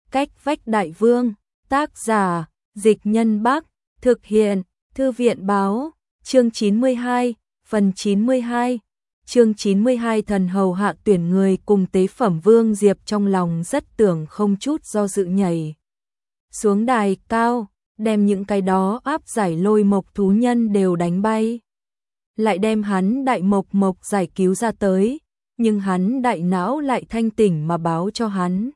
Cách vách đại vương, tác giả, Dịch Nhân Bắc, thực hiện, Thư viện báo, chương 92, phần 92. Chương 92 thần hầu hạ tuyển người cùng tế phẩm Vương Diệp trong lòng rất tưởng không chút do dự nhảy xuống đài cao, đem những cái đó áp giải Lôi Mộc thú nhân đều đánh bay. Lại đem hắn Đại Mộc giải cứu ra tới, nhưng hắn đại não lại thanh tỉnh mà báo cho hắn.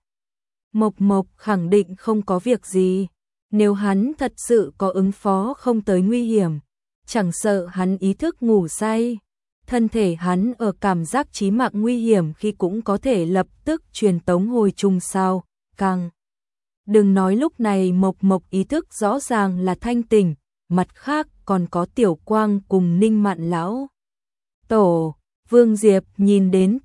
Mộc khẳng định không có việc gì, nếu hắn thật sự có ứng phó không tới nguy hiểm, chẳng sợ hắn ý thức ngủ say, thân thể hắn ở cảm giác chí mạng nguy hiểm khi cũng có thể lập tức truyền tống hồi trung sao, càng đừng nói lúc này Mộc ý thức rõ ràng là thanh tỉnh, mặt khác còn có Tiểu Quang cùng Ninh Mạn lão tổ. Vương Diệp nhìn đến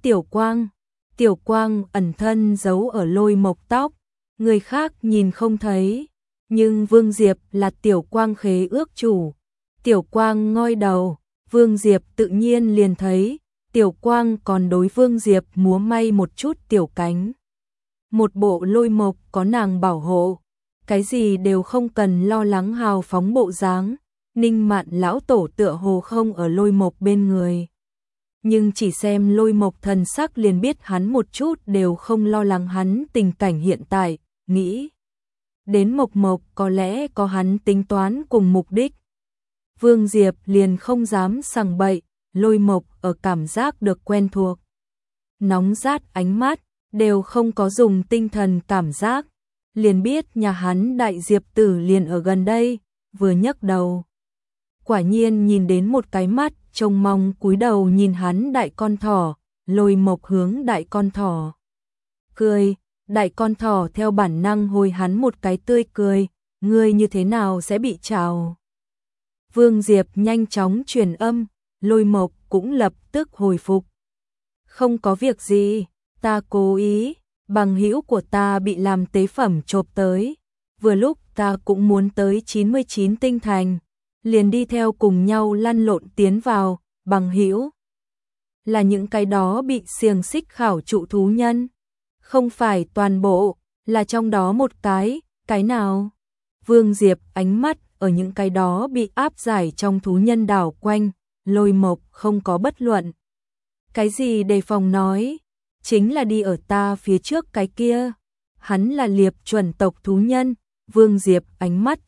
Tiểu Quang ẩn thân giấu ở Lôi Mộc tóc, người khác nhìn không thấy, nhưng Vương Diệp là Tiểu Quang khế ước chủ. Tiểu Quang ngoi đầu, Vương Diệp tự nhiên liền thấy, Tiểu Quang còn đối Vương Diệp múa may một chút tiểu cánh. Một bộ Lôi Mộc có nàng bảo hộ, cái gì đều không cần lo lắng hào phóng bộ dáng. Ninh Mạn lão tổ tựa hồ không ở Lôi Mộc bên người, nhưng chỉ xem Lôi Mộc thần sắc liền biết hắn một chút đều không lo lắng hắn tình cảnh hiện tại, nghĩ đến Mộc có lẽ có hắn tính toán cùng mục đích. Vương Diệp liền không dám sằng bậy, Lôi Mộc ở cảm giác được quen thuộc, nóng rát ánh mắt, đều không có dùng tinh thần cảm giác, liền biết nhà hắn Đại Diệp tử liền ở gần đây, vừa nhấc đầu. Quả nhiên nhìn đến một cái mắt, trông mong cúi đầu nhìn hắn đại con thỏ, Lôi Mộc hướng đại con thỏ cười, đại con thỏ theo bản năng hồi hắn một cái tươi cười, ngươi như thế nào sẽ bị trào. Vương Diệp nhanh chóng truyền âm, Lôi Mộc cũng lập tức hồi phục. Không có việc gì, ta cố ý, bằng hữu của ta bị làm tế phẩm chộp tới, vừa lúc ta cũng muốn tới 99 tinh thành, liền đi theo cùng nhau lăn lộn tiến vào, bằng hữu là những cái đó bị xiềng xích khảo trụ thú nhân, không phải toàn bộ, là trong đó một cái nào? Vương Diệp ánh mắt ở những cái đó bị áp giải trong thú nhân đảo quanh, Lôi Mộc không có bất luận cái gì đề phòng nói, chính là đi ở ta phía trước cái kia, hắn là Liệp chuẩn tộc thú nhân. Vương Diệp ánh mắt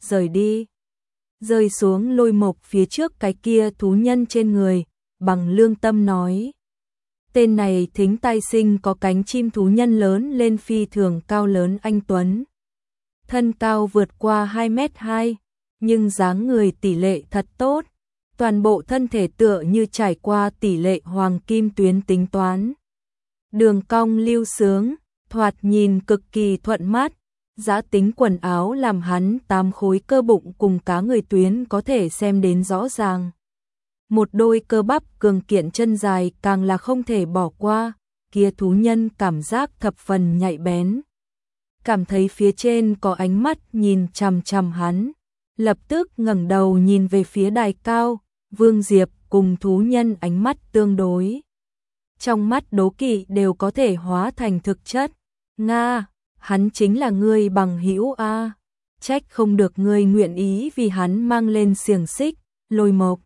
rơi xuống Lôi Mộc phía trước cái kia thú nhân trên người, bằng lương tâm nói. Tên này thính tai sinh có cánh chim thú nhân lớn lên phi thường cao lớn anh tuấn. Thân cao vượt qua 2m2, nhưng dáng người tỷ lệ thật tốt. Toàn bộ thân thể tựa như trải qua tỷ lệ hoàng kim tuyến tính toán. Đường cong lưu sướng, thoạt nhìn cực kỳ thuận mắt. Giá tính quần áo làm hắn 8 khối cơ bụng cùng cá người tuyến có thể xem đến rõ ràng. Một đôi cơ bắp cường kiện chân dài càng là không thể bỏ qua, kia thú nhân cảm giác thập phần nhạy bén. Cảm thấy phía trên có ánh mắt nhìn chằm chằm hắn, lập tức ngẩng đầu nhìn về phía đài cao, Vương Diệp cùng thú nhân ánh mắt tương đối. Trong mắt đố kỵ đều có thể hóa thành thực chất. Nga, hắn chính là ngươi bằng hữu a, trách không được ngươi nguyện ý vì hắn mang lên xiềng xích. Lôi Mộc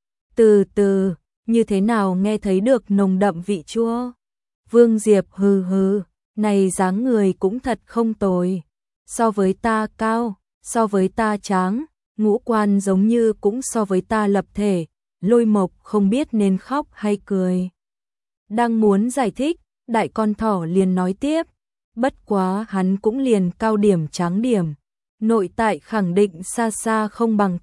từ từ, như thế nào nghe thấy được nồng đậm vị chua. Vương Diệp hừ, này dáng người cũng thật không tồi, so với ta cao, so với ta tráng, ngũ quan giống như cũng so với ta lập thể. Lôi Mộc không biết nên khóc hay cười. Đang muốn giải thích, đại con thỏ liền nói tiếp, bất quá hắn cũng liền cao điểm tráng điểm, nội tại khẳng định xa xa không bằng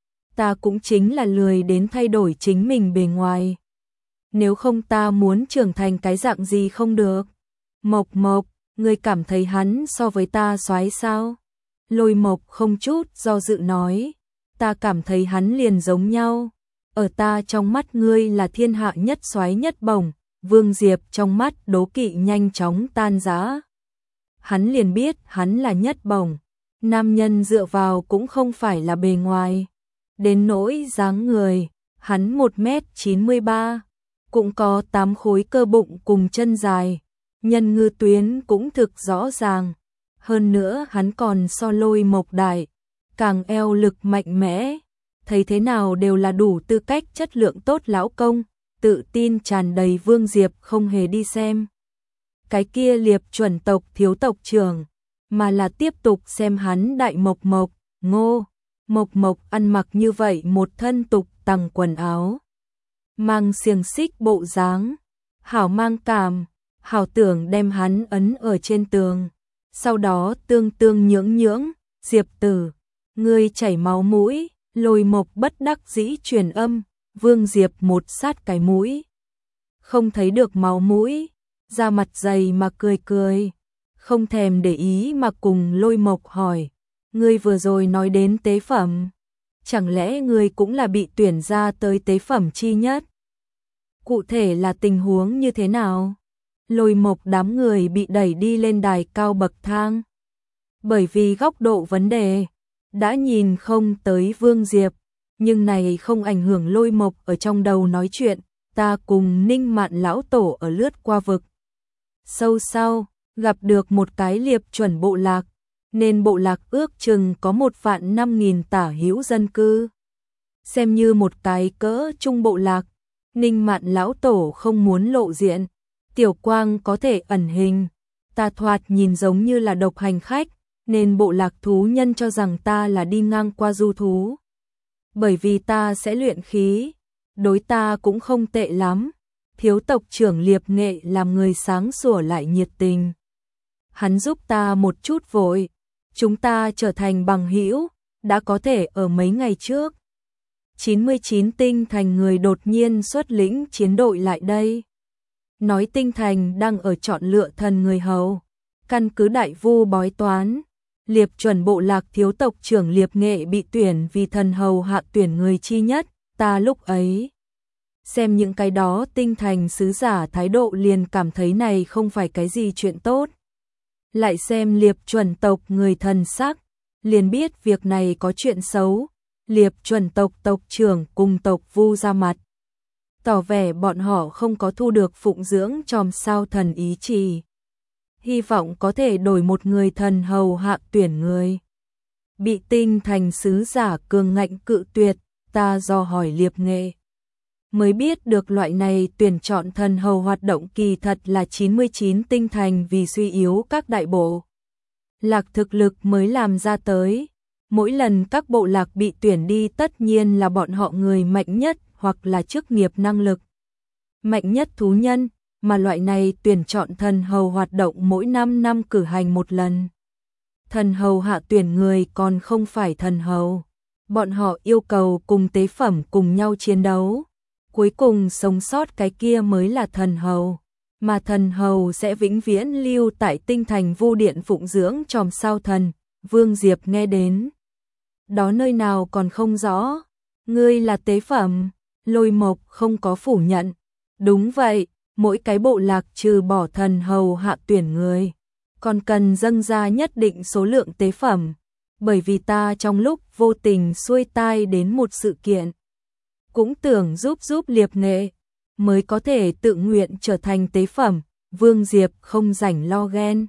ta cũng chính là lười đến thay đổi chính mình bề ngoài. Nếu không ta muốn trưởng thành cái dạng gì không được. Mộc, ngươi cảm thấy hắn so với ta soái sao? Lôi Mộc không chút do dự nói, ta cảm thấy hắn liền giống nhau. Ở ta trong mắt ngươi là thiên hạ nhất soái nhất bổng. Vương Diệp trong mắt đố kỵ nhanh chóng tan rã. Hắn liền biết hắn là nhất bổng. Nam nhân dựa vào cũng không phải là bề ngoài. Đến nỗi dáng người, hắn 1m93, cũng có 8 khối cơ bụng cùng chân dài, nhân ngư tuyến cũng thực rõ ràng. Hơn nữa hắn còn so Lôi Mộc đại, càng eo lực mạnh mẽ, thấy thế nào đều là đủ tư cách chất lượng tốt lão công, tự tin tràn đầy Vương Diệp không hề đi xem cái kia Liệp chuẩn tộc thiếu tộc trưởng, mà là tiếp tục xem hắn Đại Mộc Mộc, Ngô Mộc Mộc ăn mặc như vậy một thân tục tằng quần áo, mang xiềng xích bộ dáng, hảo mang cảm, hảo tưởng đem hắn ấn ở trên tường, sau đó tương tương nhưỡng nhưỡng, Diệp tử, ngươi chảy máu mũi, Lôi Mộc bất đắc dĩ truyền âm, Vương Diệp một sát cái mũi, không thấy được máu mũi, da mặt dày mà cười cười, không thèm để ý mà cùng Lôi Mộc hỏi, ngươi vừa rồi nói đến tế phẩm, chẳng lẽ ngươi cũng là bị tuyển ra tới tế phẩm chi nhất? Cụ thể là tình huống như thế nào? Lôi Mộc đám người bị đẩy đi lên đài cao bậc thang. Bởi vì góc độ vấn đề, đã nhìn không tới Vương Diệp, nhưng này không ảnh hưởng Lôi Mộc ở trong đầu nói chuyện, ta cùng Ninh Mạn lão tổ ở lướt qua vực sâu sau, gặp được một cái Liệp chuẩn bộ lạc, nên bộ lạc ước chừng có 1.500.000 tả hữu dân cư. Xem như một cái cỡ trung bộ lạc, Ninh Mạn lão tổ không muốn lộ diện, Tiểu Quang có thể ẩn hình, ta thoạt nhìn giống như là độc hành khách, nên bộ lạc thú nhân cho rằng ta là đi ngang qua du thú. Bởi vì ta sẽ luyện khí, đối ta cũng không tệ lắm. Thiếu tộc trưởng Liệp Nghệ làm người sáng sủa lại nhiệt tình. Hắn giúp ta một chút vội, chúng ta trở thành bằng hữu, đã có thể ở mấy ngày trước. 99 tinh thành người đột nhiên xuất lĩnh chiến đội lại đây. Nói tinh thành đang ở chọn lựa thần người hầu, căn cứ đại vu bói toán. Liệp chuẩn bộ lạc thiếu tộc trưởng Liệp Nghệ bị tuyển vì thần hầu hạ tuyển người chi nhất, ta lúc ấy xem những cái đó tinh thành sứ giả thái độ liền cảm thấy này không phải cái gì chuyện tốt. Lại xem Liệp chuẩn tộc người thần sắc, liền biết việc này có chuyện xấu. Liệp chuẩn tộc tộc trưởng cùng tộc vu ra mặt, tỏ vẻ bọn họ không có thu được phụng dưỡng chòm sao thần ý chỉ. Hy vọng có thể đổi một người thần hầu hạ tuyển người. Bị tinh thành sứ giả cường ngạnh cự tuyệt, ta do hỏi Liệp Nghệ mới biết được loại này tuyển chọn thần hầu hoạt động kỳ thật là 99 tinh thành vì suy yếu các đại bộ lạc thực lực mới làm ra tới. Mỗi lần các bộ lạc bị tuyển đi tất nhiên là bọn họ người mạnh nhất hoặc là chức nghiệp năng lực mạnh nhất thú nhân, mà loại này tuyển chọn thần hầu hoạt động mỗi 5 năm cử hành một lần. Thần hầu hạ tuyển người còn không phải thần hầu, bọn họ yêu cầu cùng tế phẩm cùng nhau chiến đấu, cuối cùng sống sót cái kia mới là thần hầu, mà thần hầu sẽ vĩnh viễn lưu tại tinh thành vu điện phụng dưỡng chòm sao thần. Vương Diệp nghe đến đó nơi nào còn không rõ, ngươi là tế phẩm? Lôi Mộc không có phủ nhận, đúng vậy, mỗi cái bộ lạc trừ bỏ thần hầu hạ tuyển người, còn cần dâng ra nhất định số lượng tế phẩm, bởi vì ta trong lúc vô tình xuôi tai đến một sự kiện, cũng tưởng giúp Liệp Nghệ, mới có thể tự nguyện trở thành tế phẩm. Vương Diệp không rảnh lo ghen.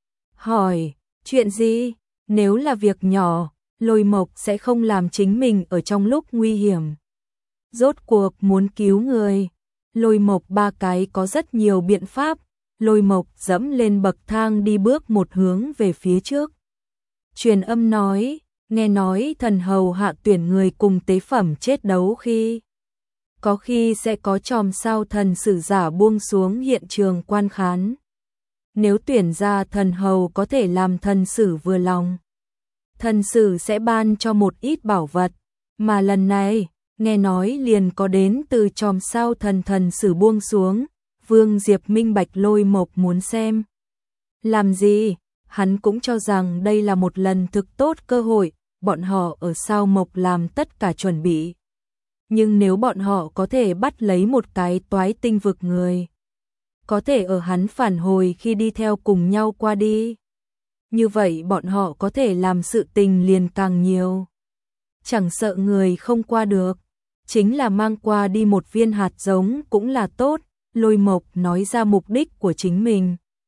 Hỏi, chuyện gì? Nếu là việc nhỏ, Lôi Mộc sẽ không làm chính mình ở trong lúc nguy hiểm. Rốt cuộc muốn cứu người. Lôi Mộc ba cái có rất nhiều biện pháp. Lôi Mộc dẫm lên bậc thang đi bước một hướng về phía trước. Truyền âm nói, nghe nói thần hầu hạ tuyển người cùng tế phẩm chết đấu khi. Có khi sẽ có chòm sao thần sử giả buông xuống hiện trường quan khán. Nếu tuyển ra thần hầu có thể làm thần sử vừa lòng, thần sử sẽ ban cho một ít bảo vật, mà lần này, nghe nói liền có đến từ chòm sao thần sử buông xuống. Vương Diệp minh bạch Lôi Mộc muốn xem. Làm gì? Hắn cũng cho rằng đây là một lần thực tốt cơ hội, bọn họ ở sao Mộc làm tất cả chuẩn bị. Nhưng nếu bọn họ có thể bắt lấy một cái toái tinh vực người, có thể ở hắn phản hồi khi đi theo cùng nhau qua đi, như vậy bọn họ có thể làm sự tình liền càng nhiều. Chẳng sợ người không qua được, chính là mang qua đi một viên hạt giống cũng là tốt. Lôi Mộc nói ra mục đích của chính mình.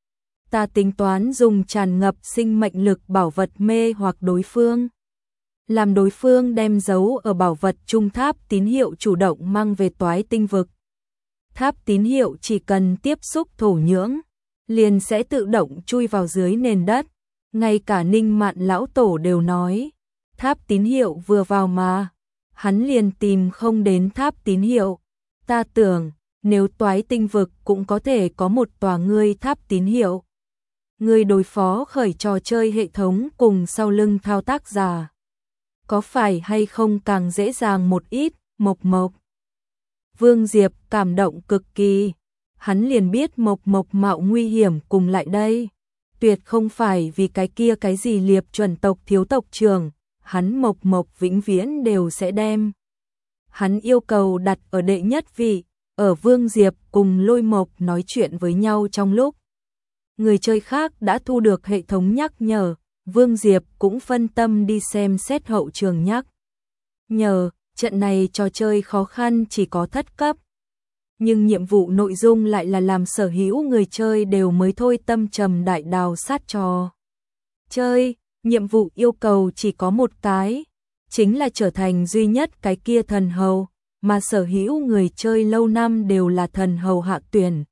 Ta tính toán dùng tràn ngập sinh mệnh lực bảo vật mê hoặc đối phương. Làm đối phương đem dấu ở bảo vật trung tháp tín hiệu chủ động mang về Toái Tinh vực. Tháp tín hiệu chỉ cần tiếp xúc thổ nhưỡng, liền sẽ tự động chui vào dưới nền đất. Ngay cả Ninh Mạn lão tổ đều nói, tháp tín hiệu vừa vào mà, hắn liền tìm không đến tháp tín hiệu. Ta tưởng, nếu Toái Tinh vực cũng có thể có một tòa ngươi tháp tín hiệu, ngươi đối phó khởi trò chơi hệ thống cùng sau lưng thao tác giả, có phải hay không càng dễ dàng một ít? Mộc Mộc. Vương Diệp cảm động cực kỳ, hắn liền biết Mộc Mộc mạo nguy hiểm cùng lại đây, tuyệt không phải vì cái kia cái gì Liệp chuẩn tộc thiếu tộc trưởng, hắn Mộc Mộc vĩnh viễn đều sẽ đem. Hắn yêu cầu đặt ở đệ nhất vị. Ở Vương Diệp cùng Lôi Mộc nói chuyện với nhau trong lúc người chơi khác đã thu được hệ thống nhắc nhở, Vương Diệp cũng phân tâm đi xem xét hậu trường nhắc nhở. Trận này trò chơi khó khăn chỉ có thất cấp, nhưng nhiệm vụ nội dung lại là làm sở hữu người chơi đều mới thôi tâm trầm đại đào sát trò chơi. Nhiệm vụ yêu cầu chỉ có một cái, chính là trở thành duy nhất cái kia thần hầu, mà sở hữu người chơi lâu năm đều là thần hầu hạ tuyển.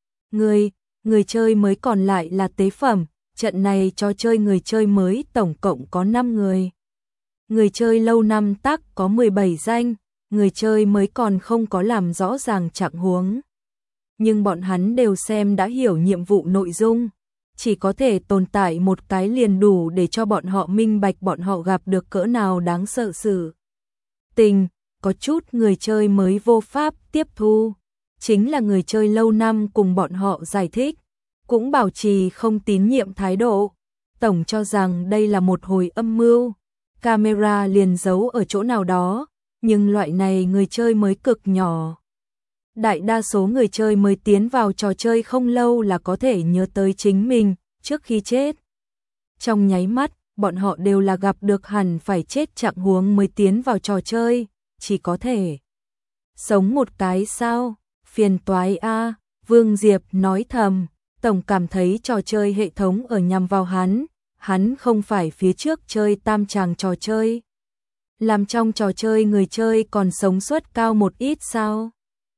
Người chơi mới còn lại là tế phẩm. Trận này trò chơi người chơi mới tổng cộng có 5 người. Người chơi lâu năm tắc có 17 danh, người chơi mới còn không có làm rõ ràng trạng huống. Nhưng bọn hắn đều xem đã hiểu nhiệm vụ nội dung, chỉ có thể tồn tại một cái liền đủ để cho bọn họ minh bạch bọn họ gặp được cỡ nào đáng sợ sự tình. Có chút người chơi mới vô pháp tiếp thu, chính là người chơi lâu năm cùng bọn họ giải thích, cũng bảo trì không tín nhiệm thái độ, tổng cho rằng đây là một hồi âm mưu, camera liền giấu ở chỗ nào đó, nhưng loại này người chơi mới cực nhỏ. Đại đa số người chơi mới tiến vào trò chơi không lâu là có thể nhớ tới chính mình trước khi chết. Trong nháy mắt, bọn họ đều là gặp được hẳn phải chết trạng huống mới tiến vào trò chơi, chỉ có thể sống một cái sao, phiền toái a. Vương Diệp nói thầm, tổng cảm thấy trò chơi hệ thống ở nhằm vào hắn không phải phía trước chơi tam tràng trò chơi, làm trong trò chơi người chơi còn sống suất cao một ít sao?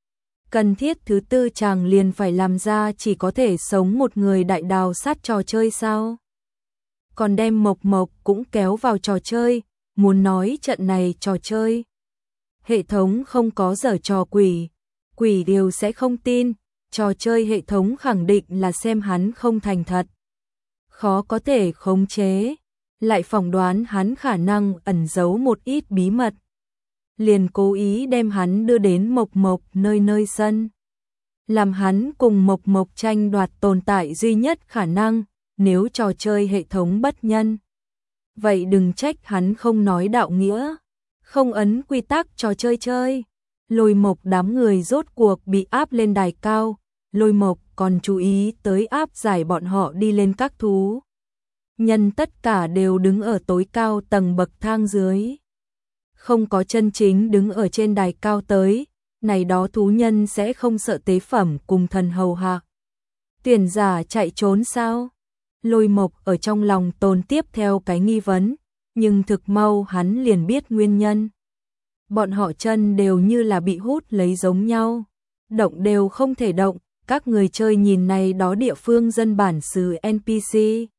Cần thiết thứ tư chàng liền phải làm ra chỉ có thể sống một người đại đào sát trò chơi sao? Còn đem Mộc Mộc cũng kéo vào trò chơi, muốn nói trận này trò chơi hệ thống không có giở trò quỷ đều sẽ không tin, trò chơi hệ thống khẳng định là xem hắn không thành thật, khó có thể khống chế, lại phỏng đoán hắn khả năng ẩn giấu một ít bí mật, liền cố ý đem hắn đưa đến Mộc Mộc nơi sân, làm hắn cùng Mộc Mộc tranh đoạt tồn tại duy nhất khả năng. Nếu trò chơi hệ thống bất nhân, vậy đừng trách hắn không nói đạo nghĩa, không ấn quy tắc trò chơi chơi. Lôi Mộc đám người rốt cuộc bị áp lên đài cao, Lôi Mộc còn chú ý tới áp giải bọn họ đi lên các thú nhân tất cả đều đứng ở tối cao tầng bậc thang dưới, không có chân chính đứng ở trên đài cao tới, này đó thú nhân sẽ không sợ tế phẩm cùng thần hầu hạ tuyển giả chạy trốn sao? Lôi Mộc ở trong lòng tồn tiếp theo cái nghi vấn, nhưng thực mau hắn liền biết nguyên nhân. Bọn họ chân đều như là bị hút lấy giống nhau, động đều không thể động. Các người chơi nhìn này đó địa phương dân bản xứ NPC,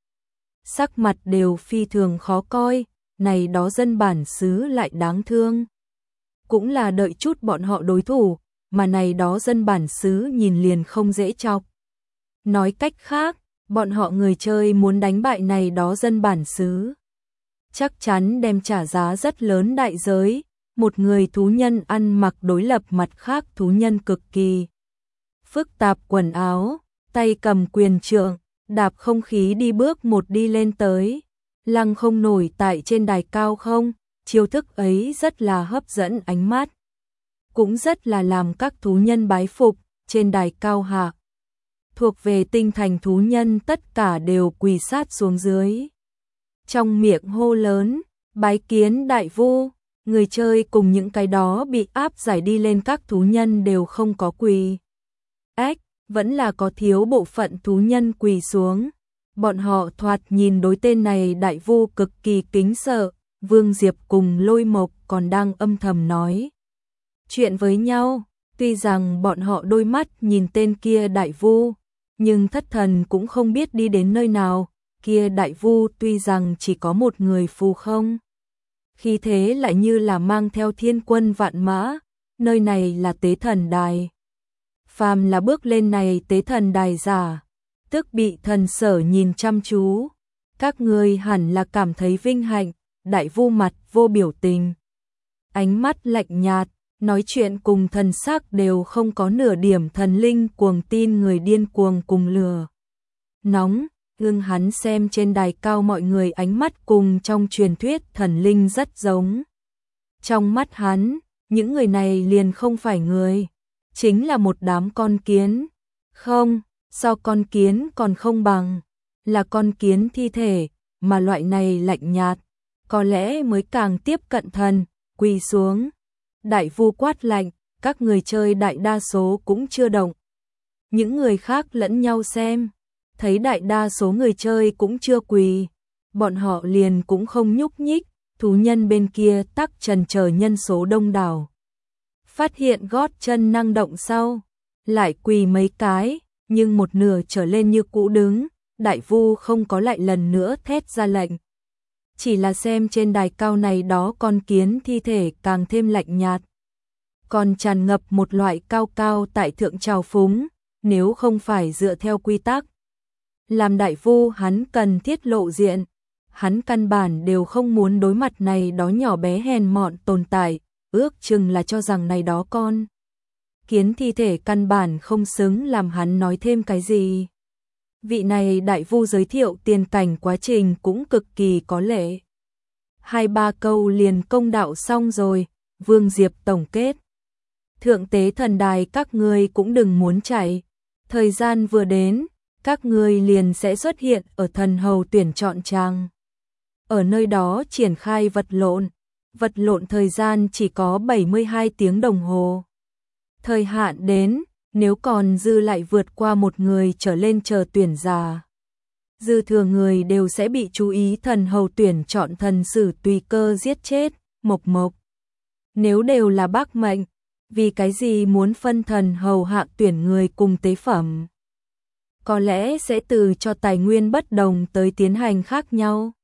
sắc mặt đều phi thường khó coi, này đó dân bản xứ lại đáng thương. Cũng là đợi chút bọn họ đối thủ, mà này đó dân bản xứ nhìn liền không dễ chọc. Nói cách khác, bọn họ người chơi muốn đánh bại này đó dân bản xứ, chắc chắn đem trả giá rất lớn đại giới. Một người thú nhân ăn mặc đối lập mặt khác thú nhân cực kỳ phức tạp quần áo, tay cầm quyền trượng, đạp không khí đi bước một đi lên tới, lăng không nổi tại trên đài cao không, chiêu thức ấy rất là hấp dẫn ánh mắt, cũng rất là làm các thú nhân bái phục. Trên đài cao hạ, thuộc về tinh thành thú nhân tất cả đều quỳ sát xuống dưới, trong miệng hô lớn, bái kiến đại vu. Người chơi cùng những cái đó bị áp giải đi lên các thú nhân đều không có quỳ. vẫn là có thiếu bộ phận thú nhân quỳ xuống. Bọn họ thoạt nhìn đối tên này đại vu cực kỳ kính sợ, Vương Diệp cùng Lôi Mộc còn đang âm thầm nói chuyện với nhau, tuy rằng bọn họ đôi mắt nhìn tên kia đại vu, nhưng thất thần cũng không biết đi đến nơi nào, kia đại vu tuy rằng chỉ có một người phù không. Khi thế lại như là mang theo thiên quân vạn mã, nơi này là tế thần đài. Phàm là bước lên này tế thần đài giả, tức bị thần sở nhìn chăm chú. Các ngươi hẳn là cảm thấy vinh hạnh, đại vu mặt vô biểu tình. Ánh mắt lạnh nhạt, nói chuyện cùng thần sắc đều không có nửa điểm thần linh cuồng tin người điên cuồng cùng lừa. Nóng, gương hắn xem trên đài cao mọi người ánh mắt cùng trong truyền thuyết thần linh rất giống. Trong mắt hắn, những người này liền không phải người, chính là một đám con kiến. Không, so con kiến còn không bằng, là con kiến thi thể, mà loại này lạnh nhạt, có lẽ mới càng tiếp cận thần, quỳ xuống. Đại vu quát lạnh, các người chơi đại đa số cũng chưa động. Những người khác lẫn nhau xem, thấy đại đa số người chơi cũng chưa quỳ, bọn họ liền cũng không nhúc nhích, thú nhân bên kia tắc trần chờ nhân số đông đảo. Phát hiện gót chân năng động sau, lại quỳ mấy cái, nhưng một nửa trở lên như cũ đứng, đại vu không có lại lần nữa thét ra lệnh. Chỉ là xem trên đài cao này đó con kiến thi thể càng thêm lạnh nhạt. Còn tràn ngập một loại cao cao tại thượng trào phúng, nếu không phải dựa theo quy tắc. Làm đại vu hắn cần thiết lộ diện, hắn căn bản đều không muốn đối mặt này đó nhỏ bé hèn mọn tồn tại, ước chừng là cho rằng này đó con kiến thi thể căn bản không xứng làm hắn nói thêm cái gì. Vị này đại vu giới thiệu tiền cảnh quá trình cũng cực kỳ có lệ. 2-3 câu liền công đạo xong rồi, Vương Diệp tổng kết. Thượng tế thần đài các ngươi cũng đừng muốn chạy, thời gian vừa đến, các ngươi liền sẽ xuất hiện ở thần hầu tuyển chọn tràng. Ở nơi đó triển khai vật lộn thời gian chỉ có 72 tiếng đồng hồ. Thời hạn đến, nếu còn dư lại vượt qua một người trở lên chờ tuyển giả. Dư thừa người đều sẽ bị chú ý thần hầu tuyển chọn thần sử tùy cơ giết chết, mộc. Nếu đều là bác mệnh, vì cái gì muốn phân thần hầu hạ tuyển người cùng tế phẩm? Có lẽ sẽ từ cho tài nguyên bất đồng tới tiến hành khác nhau.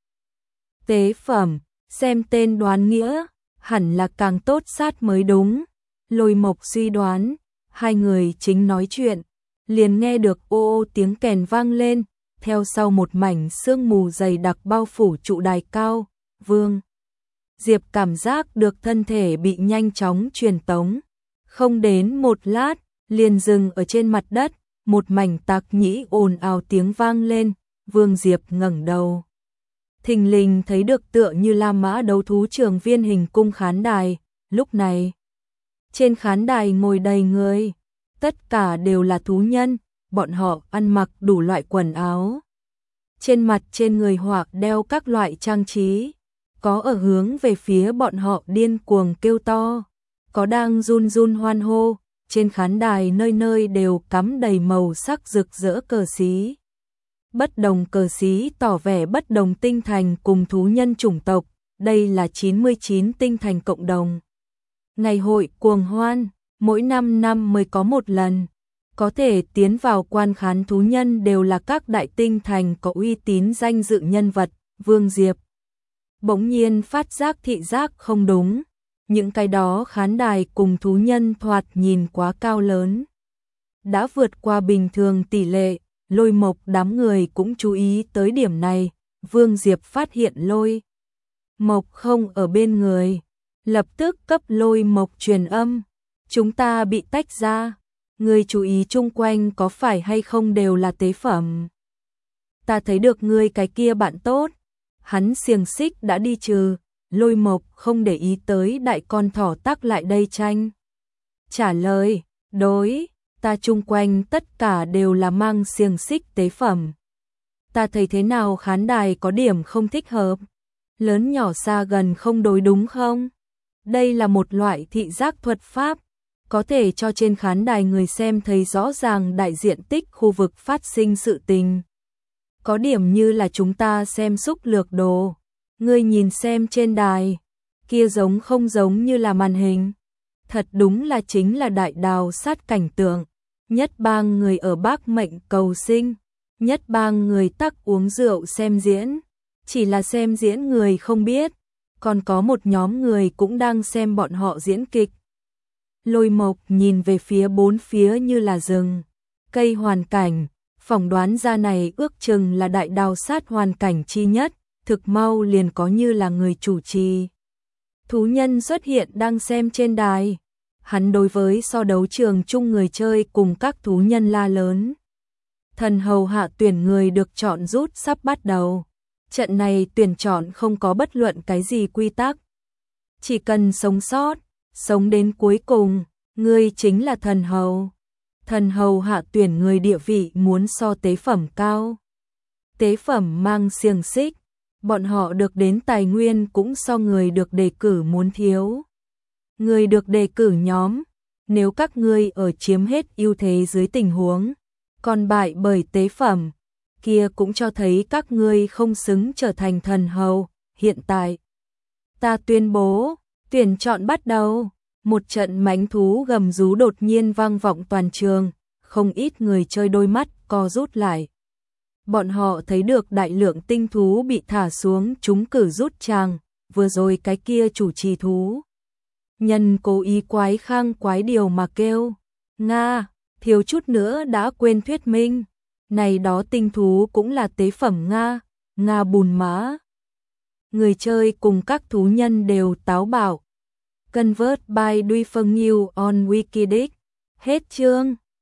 Tế phẩm, xem tên đoán nghĩa, hẳn là càng tốt sát mới đúng. Lôi Mộc suy đoán, hai người chính nói chuyện, liền nghe được ô ô tiếng kèn vang lên, theo sau một mảnh sương mù dày đặc bao phủ trụ đài cao. Vương Diệp cảm giác được thân thể bị nhanh chóng truyền tống, không đến một lát, liền dừng ở trên mặt đất, một mảnh tạc nhĩ ồn ào tiếng vang lên. Vương Diệp ngẩng đầu, thình lình thấy được tựa như La Mã đấu thú trường viên hình cung khán đài. Lúc này trên khán đài ngồi đầy người, tất cả đều là thú nhân, bọn họ ăn mặc đủ loại quần áo. Trên mặt trên người hoặc đeo các loại trang trí, có ở hướng về phía bọn họ điên cuồng kêu to, có đang run run hoan hô. Trên khán đài nơi nơi đều cắm đầy màu sắc rực rỡ cờ xí. Bất đồng cờ xí tỏ vẻ bất đồng tinh thành cùng thú nhân chủng tộc, đây là 99 tinh thành cộng đồng. Ngày hội cuồng hoan, mỗi 5 năm mới có một lần, có thể tiến vào quan khán thú nhân đều là các đại tinh thành có uy tín danh dự nhân vật. Vương Diệp bỗng nhiên phát giác thị giác không đúng, những cái đó khán đài cùng thú nhân thoạt nhìn quá cao lớn, đã vượt qua bình thường tỷ lệ. Lôi Mộc đám người cũng chú ý tới điểm này. Vương Diệp phát hiện Lôi Mộc không ở bên người, lập tức cấp Lôi Mộc truyền âm, chúng ta bị tách ra, người chú ý chung quanh có phải hay không đều là tế phẩm. Ta thấy được ngươi cái kia bạn tốt, hắn xiềng xích đã đi trừ. Lôi Mộc không để ý tới đại con thỏ tác lại đây tranh trả lời, đối, ta chung quanh tất cả đều là mang xiềng xích tế phẩm. Ta thấy thế nào khán đài có điểm không thích hợp, lớn nhỏ xa gần không đối đúng không? Đây là một loại thị giác thuật pháp, có thể cho trên khán đài người xem thấy rõ ràng đại diện tích khu vực phát sinh sự tình. Có điểm như là chúng ta xem xúc lược đồ, ngươi nhìn xem trên đài, kia giống không giống như là màn hình. Thật đúng là chính là đại đào sát cảnh tượng, nhất bang người ở bác mệnh cầu sinh, nhất bang người tắc uống rượu xem diễn, chỉ là xem diễn người không biết, còn có một nhóm người cũng đang xem bọn họ diễn kịch. Lôi Mộc nhìn về phía bốn phía như là rừng, cây hoàn cảnh, phỏng đoán ra này ước chừng là đại đào sát hoàn cảnh chi nhất, thực mau liền có như là người chủ trì. Thú nhân xuất hiện đang xem trên đài, hắn đối với so đấu trường chung người chơi cùng các thú nhân la lớn. Thần hầu hạ tuyển người được chọn rút sắp bắt đầu. Trận này tuyển chọn không có bất luận cái gì quy tắc. Chỉ cần sống sót, sống đến cuối cùng, ngươi chính là thần hầu. Thần hầu hạ tuyển người địa vị muốn so tế phẩm cao. Tế phẩm mang xiềng xích, bọn họ được đến tài nguyên cũng so người được đề cử muốn thiếu. Người được đề cử nhóm, nếu các ngươi ở chiếm hết ưu thế dưới tình huống, còn bại bởi tế phẩm, kia cũng cho thấy các ngươi không xứng trở thành thần hầu. Hiện tại, ta tuyên bố, tuyển chọn bắt đầu. Một trận mãnh thú gầm rú đột nhiên vang vọng toàn trường, không ít người chơi đôi mắt co rút lại. Bọn họ thấy được đại lượng tinh thú bị thả xuống trúng cử rút tràng, vừa rồi cái kia chủ trì thú. Nhân cố ý quái khang quái điều mà kêu, Nga, thiếu chút nữa đã quên thuyết minh. Này đó tinh thú cũng là tế phẩm Nga, Nga bùn mã. Người chơi cùng các thú nhân đều táo bạo. Convert by Duy Phân New on Wikidic. Hết chương.